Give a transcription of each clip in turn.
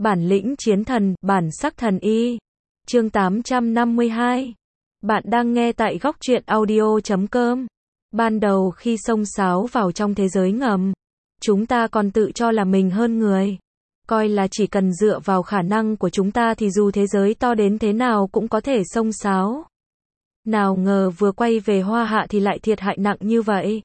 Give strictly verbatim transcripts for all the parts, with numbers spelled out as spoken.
Bản lĩnh chiến thần, bản sắc thần y. Chương tám trăm năm mươi hai. Bạn đang nghe tại góc truyện audio chấm com. Ban đầu khi xông xáo vào trong thế giới ngầm, chúng ta còn tự cho là mình hơn người. Coi là chỉ cần dựa vào khả năng của chúng ta thì dù thế giới to đến thế nào cũng có thể xông xáo. Nào ngờ vừa quay về Hoa Hạ thì lại thiệt hại nặng như vậy.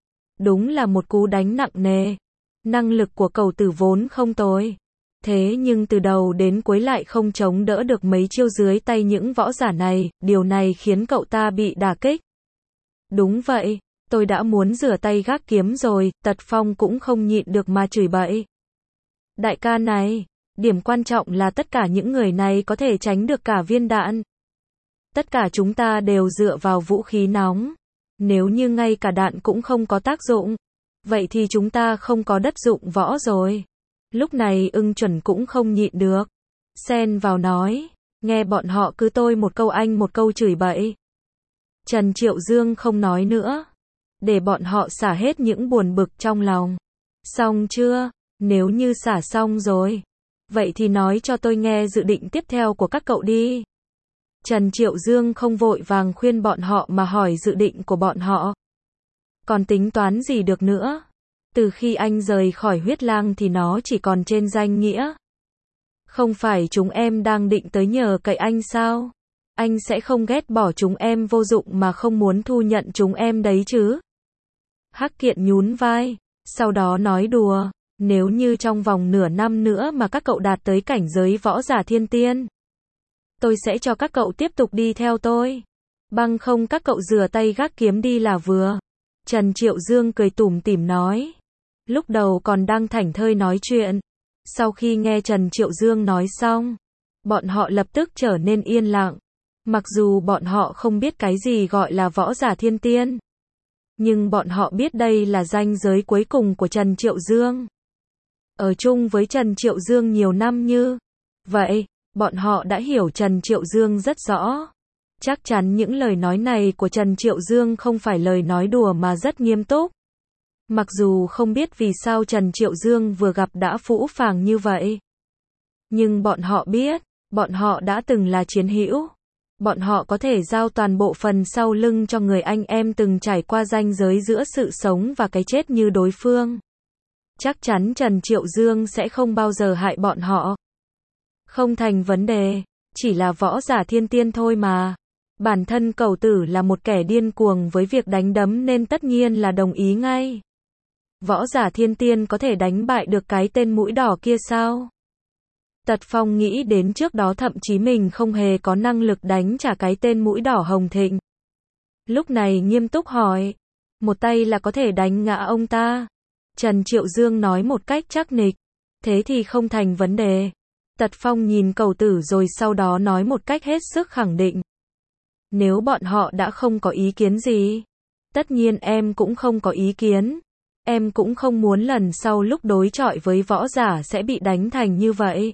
Đúng là một cú đánh nặng nề. Năng lực của Cẩu Tử vốn không tồi. Thế nhưng từ đầu đến cuối lại không chống đỡ được mấy chiêu dưới tay những võ giả này, điều này khiến cậu ta bị đả kích. Đúng vậy, tôi đã muốn rửa tay gác kiếm rồi, Tật Phong cũng không nhịn được mà chửi bậy. Đại ca này, điểm quan trọng là tất cả những người này có thể tránh được cả viên đạn. Tất cả chúng ta đều dựa vào vũ khí nóng. Nếu như ngay cả đạn cũng không có tác dụng, vậy thì chúng ta không có đất dụng võ rồi. Lúc này Ưng Chuẩn cũng không nhịn được. Xen vào nói, nghe bọn họ cứ tôi một câu anh một câu chửi bậy. Trần Triệu Dương không nói nữa. Để bọn họ xả hết những buồn bực trong lòng. Xong chưa? Nếu như xả xong rồi, vậy thì nói cho tôi nghe dự định tiếp theo của các cậu đi. Trần Triệu Dương không vội vàng khuyên bọn họ mà hỏi dự định của bọn họ. Còn tính toán gì được nữa? Từ khi anh rời khỏi Huyết Lang thì nó chỉ còn trên danh nghĩa. Không phải chúng em đang định tới nhờ cậy anh sao? Anh sẽ không ghét bỏ chúng em vô dụng mà không muốn thu nhận chúng em đấy chứ? Hắc Kiện nhún vai, sau đó nói đùa, nếu như trong vòng nửa năm nữa mà các cậu đạt tới cảnh giới võ giả thiên tiên, tôi sẽ cho các cậu tiếp tục đi theo tôi. Bằng không các cậu rửa tay gác kiếm đi là vừa. Trần Triệu Dương cười tủm tỉm nói. Lúc đầu còn đang thảnh thơi nói chuyện. Sau khi nghe Trần Triệu Dương nói xong, bọn họ lập tức trở nên yên lặng. Mặc dù bọn họ không biết cái gì gọi là võ giả thiên tiên, nhưng bọn họ biết đây là ranh giới cuối cùng của Trần Triệu Dương. Ở chung với Trần Triệu Dương nhiều năm như vậy, bọn họ đã hiểu Trần Triệu Dương rất rõ. Chắc chắn những lời nói này của Trần Triệu Dương không phải lời nói đùa mà rất nghiêm túc. Mặc dù không biết vì sao Trần Triệu Dương vừa gặp đã phũ phàng như vậy, nhưng bọn họ biết, bọn họ đã từng là chiến hữu. Bọn họ có thể giao toàn bộ phần sau lưng cho người anh em từng trải qua ranh giới giữa sự sống và cái chết như đối phương. Chắc chắn Trần Triệu Dương sẽ không bao giờ hại bọn họ. Không thành vấn đề, chỉ là võ giả thiên tiên thôi mà. Bản thân Cẩu Tử là một kẻ điên cuồng với việc đánh đấm nên tất nhiên là đồng ý ngay. Võ giả thiên tiên có thể đánh bại được cái tên mũi đỏ kia sao? Tật Phong nghĩ đến trước đó thậm chí mình không hề có năng lực đánh trả cái tên mũi đỏ Hồng Thịnh. Lúc này nghiêm túc hỏi, một tay là có thể đánh ngã ông ta. Trần Triệu Dương nói một cách chắc nịch, thế thì không thành vấn đề. Tật Phong nhìn Cẩu Tử rồi sau đó nói một cách hết sức khẳng định. Nếu bọn họ đã không có ý kiến gì, tất nhiên em cũng không có ý kiến. Em cũng không muốn lần sau lúc đối chọi với võ giả sẽ bị đánh thành như vậy.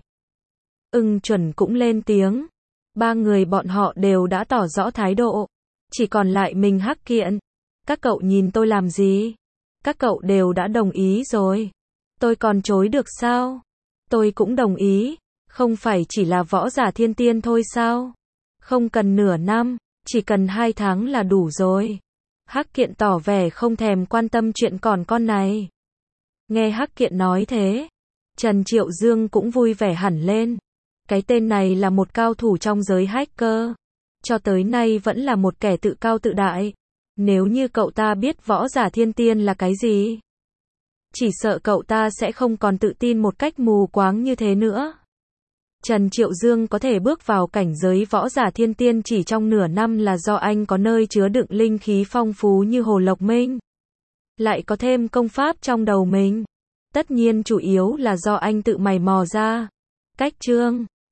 Ưng Chuẩn cũng lên tiếng. Ba người bọn họ đều đã tỏ rõ thái độ. Chỉ còn lại mình Hắc Kiện. Các cậu nhìn tôi làm gì? Các cậu đều đã đồng ý rồi. Tôi còn chối được sao? Tôi cũng đồng ý. Không phải chỉ là võ giả thiên tiên thôi sao? Không cần nửa năm, chỉ cần hai tháng là đủ rồi. Hắc Kiện tỏ vẻ không thèm quan tâm chuyện còn con này. Nghe Hắc Kiện nói thế, Trần Triệu Dương cũng vui vẻ hẳn lên. Cái tên này là một cao thủ trong giới hacker. Cho tới nay vẫn là một kẻ tự cao tự đại. Nếu như cậu ta biết võ giả thiên tiên là cái gì, chỉ sợ cậu ta sẽ không còn tự tin một cách mù quáng như thế nữa. Trần Triệu Dương có thể bước vào cảnh giới võ giả thiên tiên chỉ trong nửa năm là do anh có nơi chứa đựng linh khí phong phú như Hồ Lộc Minh. Lại có thêm công pháp trong đầu mình. Tất nhiên chủ yếu là do anh tự mày mò ra. Cách chương